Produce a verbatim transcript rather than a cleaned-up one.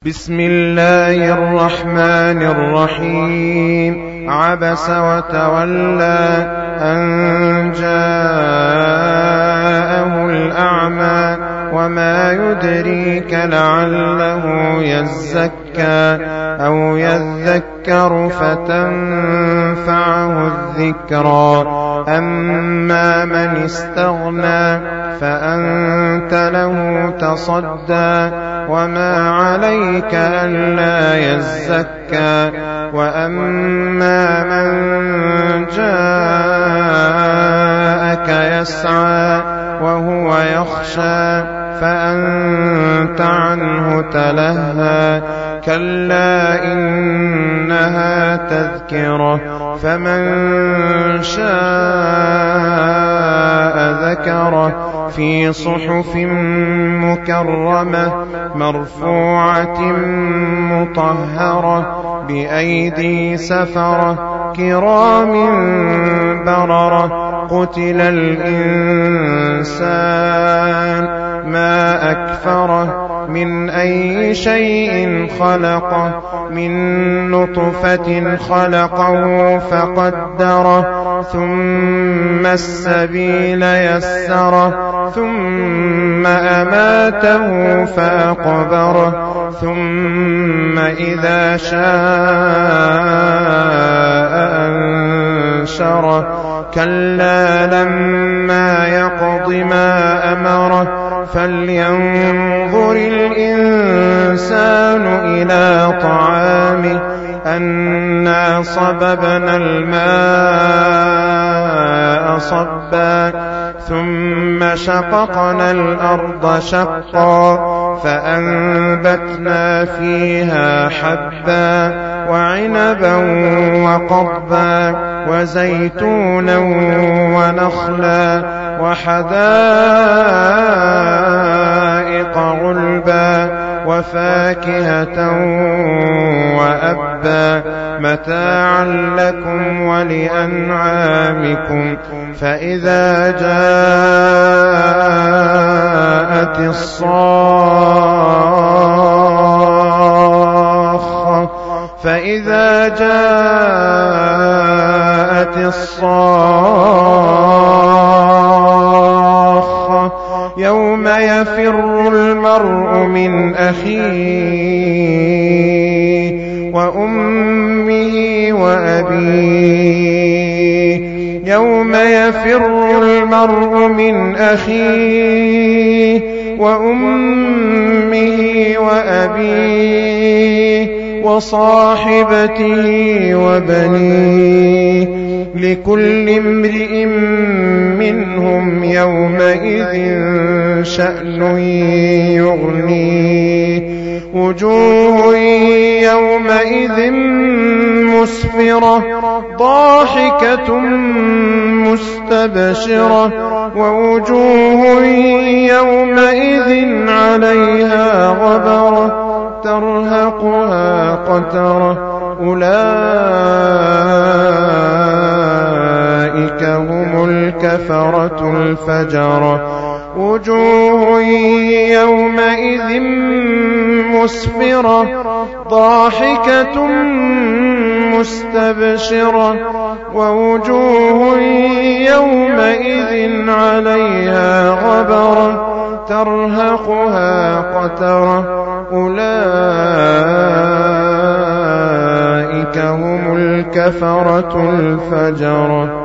بسم الله الرحمن الرحيم. عبس وتولى أن جاءه الأعمى وما يدريك لعله يزكى أو يذكر فتنفعه الذكرى. أما من استغنى فأنت له تصدى وما عليك ألا يزكى. وأما من جاءك يسعى وهو يخشى فأنت عنه تلهى. كلا إنها تذكرة فمن شاء ذكره في صحف مكرمة مرفوعة مطهرة بأيدي سفرة كرام بررة. قتل الإنسان ما أكفره من أي شيء خلقه من نطفة خلقه فقدره ثم السبيل يسره ثم أماته فأقبره ثم إذا شاء أنشره. كلا لما يقض ما أمره فلينظر الإنسان إلى طعامه أنا صببنا الماء صبا ثم شققنا الأرض شقا فأنبتنا فيها حبا وعنبا وقضبا وزيتونا ونخلا وحدائق غلبا وفاكهة وأبا متاعا لكم ولأنعامكم. فإذا جاءت الصاخة فإذا جاءت الصاخة يوم يفر المرء من أخيه وأمه وأبيه يوم يفر المرء من أخيه وأمه وأبيه وصاحبته وبنيه لكل امرئ منهم يومئذ شأن يغنيه. وجوه يومئذ مسفرة ضاحكة مستبشرة ووجوه يومئذ عليها غبرة ترهقها قترة. أولئك هم الكفرة الفجرة. وجوه يومئذ مسفرة ضاحكة مستبشرة ووجوه يومئذ عليها غبرة ترهقها قترة. أولئك هم الكفرة الفجرة.